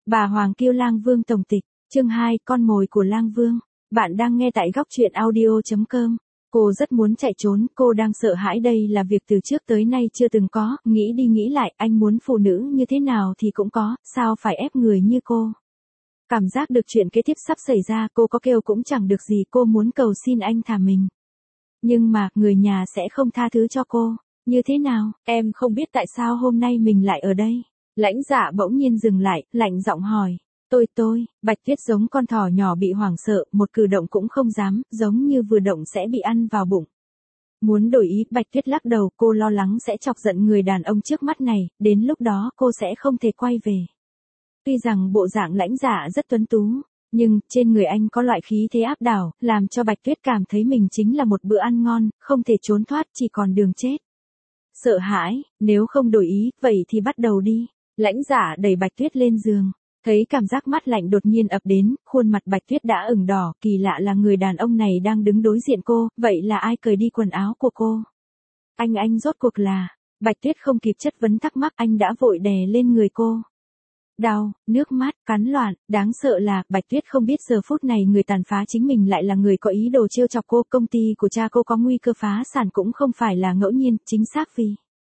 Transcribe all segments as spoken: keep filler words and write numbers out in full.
Bà Hoàng Kiêu Lang Vương tổng tịch, chương hai, con mồi của Lang Vương. Bạn đang nghe tại góc truyện audio chấm com. Cô rất muốn chạy trốn, cô đang sợ hãi, đây là việc từ trước tới nay chưa từng có, nghĩ đi nghĩ lại, anh muốn phụ nữ như thế nào thì cũng có, sao phải ép người như cô. Cảm giác được chuyện kế tiếp sắp xảy ra, cô có kêu cũng chẳng được gì, cô muốn cầu xin anh thả mình. Nhưng mà, người nhà sẽ không tha thứ cho cô. Như thế nào, em không biết tại sao hôm nay mình lại ở đây. Lãnh Dạ bỗng nhiên dừng lại, lạnh giọng hỏi. Tôi tôi, Bạch Tuyết giống con thỏ nhỏ bị hoảng sợ, một cử động cũng không dám, giống như vừa động sẽ bị ăn vào bụng. Muốn đổi ý, Bạch Tuyết lắc đầu, cô lo lắng sẽ chọc giận người đàn ông trước mắt này, đến lúc đó cô sẽ không thể quay về. Tuy rằng bộ dạng Lãnh Dạ rất tuấn tú, nhưng trên người anh có loại khí thế áp đảo, làm cho Bạch Tuyết cảm thấy mình chính là một bữa ăn ngon, không thể trốn thoát, chỉ còn đường chết. Sợ hãi, nếu không đổi ý, vậy thì bắt đầu đi. Lãnh Dạ đẩy Bạch Tuyết lên giường, thấy cảm giác mát lạnh đột nhiên ập đến, khuôn mặt Bạch Tuyết đã ửng đỏ, kỳ lạ là người đàn ông này đang đứng đối diện cô, vậy là ai cởi đi quần áo của cô? Anh anh rốt cuộc là, Bạch Tuyết không kịp chất vấn thắc mắc, anh đã vội đè lên người cô. Đau, nước mắt, cắn loạn, đáng sợ là, Bạch Tuyết không biết giờ phút này người tàn phá chính mình lại là người có ý đồ trêu chọc cô, công ty của cha cô có nguy cơ phá sản cũng không phải là ngẫu nhiên, chính xác vì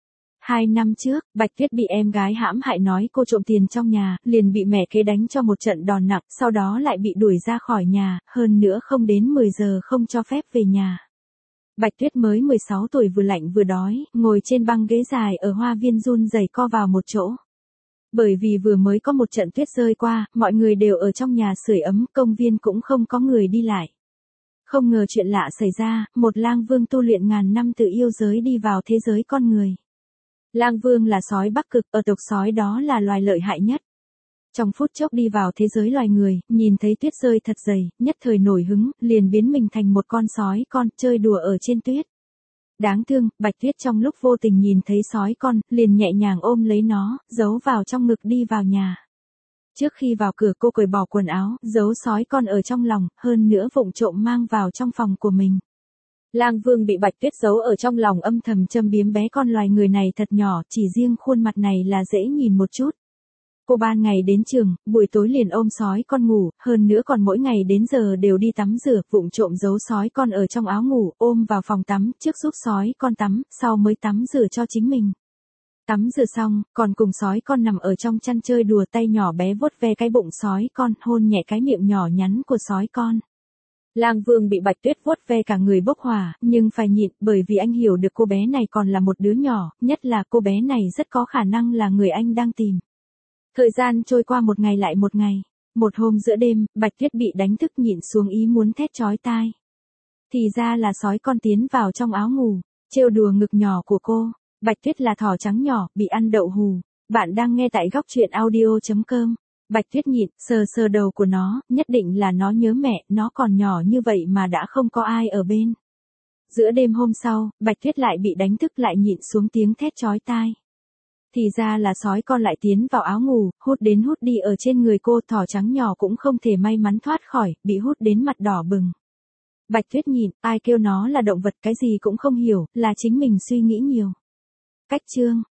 Hai năm trước, Bạch Tuyết bị em gái hãm hại nói cô trộm tiền trong nhà, liền bị mẹ kế đánh cho một trận đòn nặng, sau đó lại bị đuổi ra khỏi nhà, hơn nữa không đến mười giờ không cho phép về nhà. Bạch Tuyết mới mười sáu tuổi, vừa lạnh vừa đói, ngồi trên băng ghế dài ở hoa viên run rẩy co vào một chỗ. Bởi vì vừa mới có một trận tuyết rơi qua, mọi người đều ở trong nhà sưởi ấm, công viên cũng không có người đi lại. Không ngờ chuyện lạ xảy ra, một lang vương tu luyện ngàn năm từ yêu giới đi vào thế giới con người. Lang Vương là sói Bắc Cực, ở tộc sói đó là loài lợi hại nhất. Trong phút chốc đi vào thế giới loài người, nhìn thấy tuyết rơi thật dày, nhất thời nổi hứng, liền biến mình thành một con sói con, chơi đùa ở trên tuyết. Đáng thương, Bạch Tuyết trong lúc vô tình nhìn thấy sói con, liền nhẹ nhàng ôm lấy nó, giấu vào trong ngực đi vào nhà. Trước khi vào cửa cô cởi bỏ quần áo, giấu sói con ở trong lòng, hơn nữa vụng trộm mang vào trong phòng của mình. Lang Vương bị Bạch Tuyết giấu ở trong lòng âm thầm châm biếm bé con loài người này thật nhỏ, chỉ riêng khuôn mặt này là dễ nhìn một chút. Cô ban ngày đến trường, buổi tối liền ôm sói con ngủ, hơn nữa còn mỗi ngày đến giờ đều đi tắm rửa, vụng trộm giấu sói con ở trong áo ngủ, ôm vào phòng tắm, trước giúp sói con tắm, sau mới tắm rửa cho chính mình. Tắm rửa xong, còn cùng sói con nằm ở trong chăn chơi đùa, tay nhỏ bé vuốt ve cái bụng sói con, hôn nhẹ cái miệng nhỏ nhắn của sói con. Lang Vương bị Bạch Tuyết vuốt ve cả người bốc hỏa, nhưng phải nhịn, bởi vì anh hiểu được cô bé này còn là một đứa nhỏ, nhất là cô bé này rất có khả năng là người anh đang tìm. Thời gian trôi qua một ngày lại một ngày. Một hôm giữa đêm, Bạch Tuyết bị đánh thức, nhịn xuống ý muốn thét chói tai. Thì ra là sói con tiến vào trong áo ngủ, trêu đùa ngực nhỏ của cô. Bạch Tuyết là thỏ trắng nhỏ, bị ăn đậu hù. Bạn đang nghe tại góc truyện audio chấm com. Bạch Tuyết nhịn, sờ sờ đầu của nó, nhất định là nó nhớ mẹ, nó còn nhỏ như vậy mà đã không có ai ở bên. Giữa đêm hôm sau, Bạch Tuyết lại bị đánh thức, lại nhịn xuống tiếng thét chói tai. Thì ra là sói con lại tiến vào áo ngủ, hút đến hút đi ở trên người cô, thỏ trắng nhỏ cũng không thể may mắn thoát khỏi, bị hút đến mặt đỏ bừng. Bạch Tuyết nhịn, ai kêu nó là động vật, cái gì cũng không hiểu, là chính mình suy nghĩ nhiều. Cách chương